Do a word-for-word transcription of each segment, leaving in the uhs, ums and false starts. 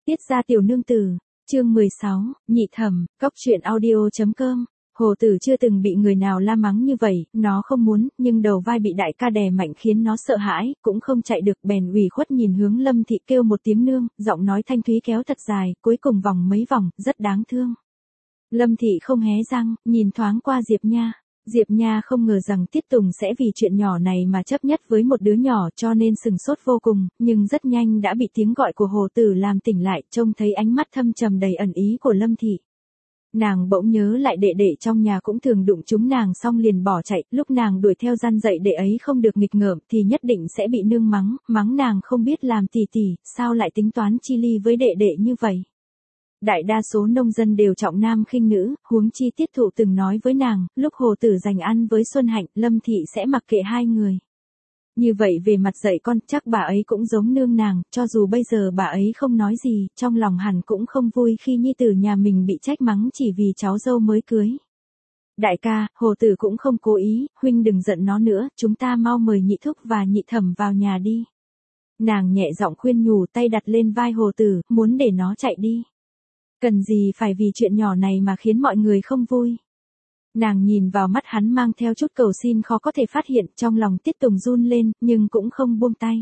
Tiết gia tiểu nương tử, chương mười sáu, nhị thẩm, cóc truyện audio.com. Hồ Tử chưa từng bị người nào la mắng như vậy, nó không muốn, nhưng đầu vai bị đại ca đè mạnh khiến nó sợ hãi, cũng không chạy được, bèn ủy khuất nhìn hướng Lâm Thị kêu một tiếng nương, giọng nói thanh thúy kéo thật dài, cuối cùng vòng mấy vòng, rất đáng thương. Lâm Thị không hé răng, nhìn thoáng qua Diệp Nha. Diệp Nha không ngờ rằng Tiết Tùng sẽ vì chuyện nhỏ này mà chấp nhất với một đứa nhỏ, cho nên sừng sốt vô cùng, nhưng rất nhanh đã bị tiếng gọi của Hồ Tử làm tỉnh lại, trông thấy ánh mắt thâm trầm đầy ẩn ý của Lâm Thị. Nàng bỗng nhớ lại đệ đệ trong nhà cũng thường đụng chúng nàng xong liền bỏ chạy, lúc nàng đuổi theo gian dạy đệ ấy không được nghịch ngợm thì nhất định sẽ bị nương mắng, mắng nàng không biết làm tỉ tỉ, sao lại tính toán chi ly với đệ đệ như vậy. Đại đa số nông dân đều trọng nam khinh nữ, huống chi Tiết Thụ từng nói với nàng, lúc Hồ Tử dành ăn với Xuân Hạnh, Lâm Thị sẽ mặc kệ hai người. Như vậy về mặt dạy con, chắc bà ấy cũng giống nương nàng, cho dù bây giờ bà ấy không nói gì, trong lòng hẳn cũng không vui khi nhi tử nhà mình bị trách mắng chỉ vì cháu dâu mới cưới. Đại ca, Hồ Tử cũng không cố ý, huynh đừng giận nó nữa, chúng ta mau mời nhị thúc và nhị thẩm vào nhà đi. Nàng nhẹ giọng khuyên nhủ, tay đặt lên vai Hồ Tử, muốn để nó chạy đi. Cần gì phải vì chuyện nhỏ này mà khiến mọi người không vui. Nàng nhìn vào mắt hắn mang theo chút cầu xin khó có thể phát hiện, trong lòng Tiết Tùng run lên, nhưng cũng không buông tay.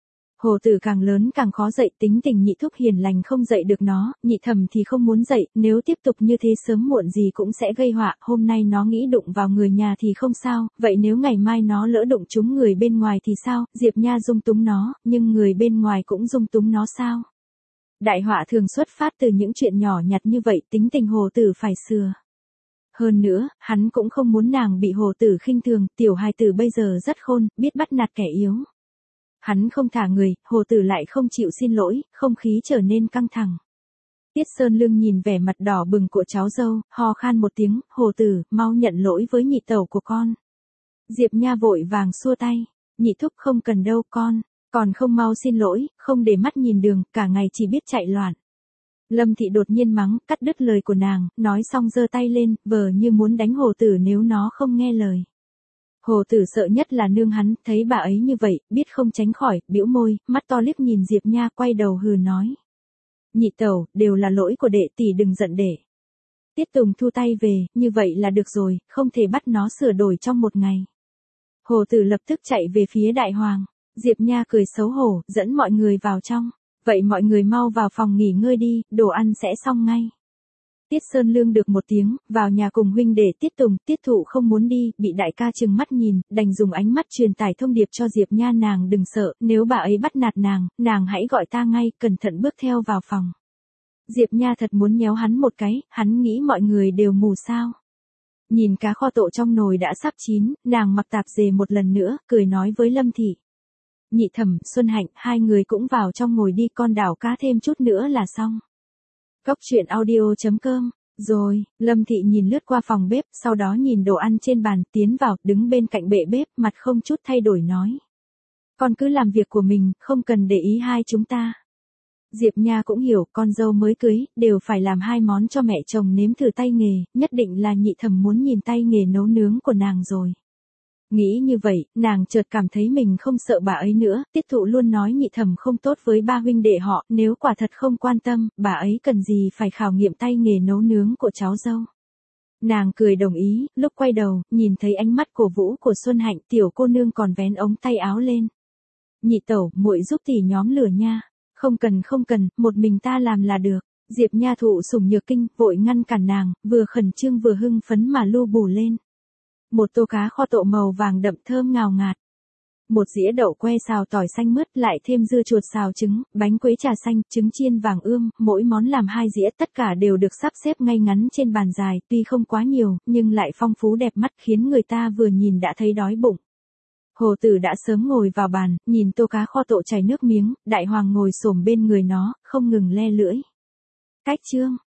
Hồ Tử càng lớn càng khó dạy, tính tình nhị thúc hiền lành không dạy được nó, nhị thẩm thì không muốn dạy, nếu tiếp tục như thế sớm muộn gì cũng sẽ gây họa, hôm nay nó nghĩ đụng vào người nhà thì không sao, vậy nếu ngày mai nó lỡ đụng trúng người bên ngoài thì sao, Diệp Nha dung túng nó, nhưng người bên ngoài cũng dung túng nó sao? Đại họa thường xuất phát từ những chuyện nhỏ nhặt như vậy, tính tình Hồ Tử phải sửa. Hơn nữa, hắn cũng không muốn nàng bị Hồ Tử khinh thường, tiểu hài tử bây giờ rất khôn, biết bắt nạt kẻ yếu. Hắn không thả người, Hồ Tử lại không chịu xin lỗi, không khí trở nên căng thẳng. Tiết Sơn Lương nhìn vẻ mặt đỏ bừng của cháu dâu, ho khan một tiếng, Hồ Tử, mau nhận lỗi với nhị tẩu của con. Diệp Nha vội vàng xua tay, nhị thúc không cần đâu con. Còn không mau xin lỗi, không để mắt nhìn đường, cả ngày chỉ biết chạy loạn. Lâm Thị đột nhiên mắng, cắt đứt lời của nàng, nói xong giơ tay lên, vờ như muốn đánh Hồ Tử nếu nó không nghe lời. Hồ Tử sợ nhất là nương hắn, thấy bà ấy như vậy, biết không tránh khỏi, bĩu môi, mắt to liếc nhìn Diệp Nha, quay đầu hừ nói. Nhị tẩu, đều là lỗi của đệ tỷ, đừng giận đệ. Tiết Tùng thu tay về, như vậy là được rồi, không thể bắt nó sửa đổi trong một ngày. Hồ Tử lập tức chạy về phía đại hoàng. Diệp Nha cười xấu hổ, dẫn mọi người vào trong. Vậy mọi người mau vào phòng nghỉ ngơi đi, đồ ăn sẽ xong ngay. Tiết Sơn Lương được một tiếng, vào nhà cùng huynh để Tiết Tùng, Tiết Thụ không muốn đi, bị đại ca trừng mắt nhìn, đành dùng ánh mắt truyền tải thông điệp cho Diệp Nha, nàng đừng sợ, nếu bà ấy bắt nạt nàng, nàng hãy gọi ta ngay, cẩn thận bước theo vào phòng. Diệp Nha thật muốn nhéo hắn một cái, hắn nghĩ mọi người đều mù sao. Nhìn cá kho tộ trong nồi đã sắp chín, nàng mặc tạp dề một lần nữa, cười nói với Lâm Thị. Nhị thẩm, Xuân Hạnh, hai người cũng vào trong ngồi đi, con đảo cá thêm chút nữa là xong. Cóc truyện audio.com. Rồi, Lâm Thị nhìn lướt qua phòng bếp, sau đó nhìn đồ ăn trên bàn, tiến vào, đứng bên cạnh bệ bếp, mặt không chút thay đổi nói. Con cứ làm việc của mình, không cần để ý hai chúng ta. Diệp Nha cũng hiểu, con dâu mới cưới, đều phải làm hai món cho mẹ chồng nếm thử tay nghề, nhất định là nhị thẩm muốn nhìn tay nghề nấu nướng của nàng rồi. Nghĩ như vậy, nàng chợt cảm thấy mình không sợ bà ấy nữa, Tiết Thụ luôn nói nhị thẩm không tốt với ba huynh đệ họ, nếu quả thật không quan tâm, bà ấy cần gì phải khảo nghiệm tay nghề nấu nướng của cháu dâu. Nàng cười đồng ý, lúc quay đầu, nhìn thấy ánh mắt cổ vũ của Xuân Hạnh, tiểu cô nương còn vén ống tay áo lên. Nhị tẩu, muội giúp tỷ nhóm lửa nha. Không cần không cần, một mình ta làm là được. Diệp Nha thụ sủng nhược kinh, vội ngăn cản nàng, vừa khẩn trương vừa hưng phấn mà lu bù lên. Một tô cá kho tộ màu vàng đậm thơm ngào ngạt. Một dĩa đậu que xào tỏi xanh mướt, lại thêm dưa chuột xào trứng, bánh quế trà xanh, trứng chiên vàng ươm, mỗi món làm hai dĩa, tất cả đều được sắp xếp ngay ngắn trên bàn dài, tuy không quá nhiều, nhưng lại phong phú đẹp mắt, khiến người ta vừa nhìn đã thấy đói bụng. Hồ Tử đã sớm ngồi vào bàn, nhìn tô cá kho tộ chảy nước miếng, đại hoàng ngồi xổm bên người nó, không ngừng le lưỡi. Cách chương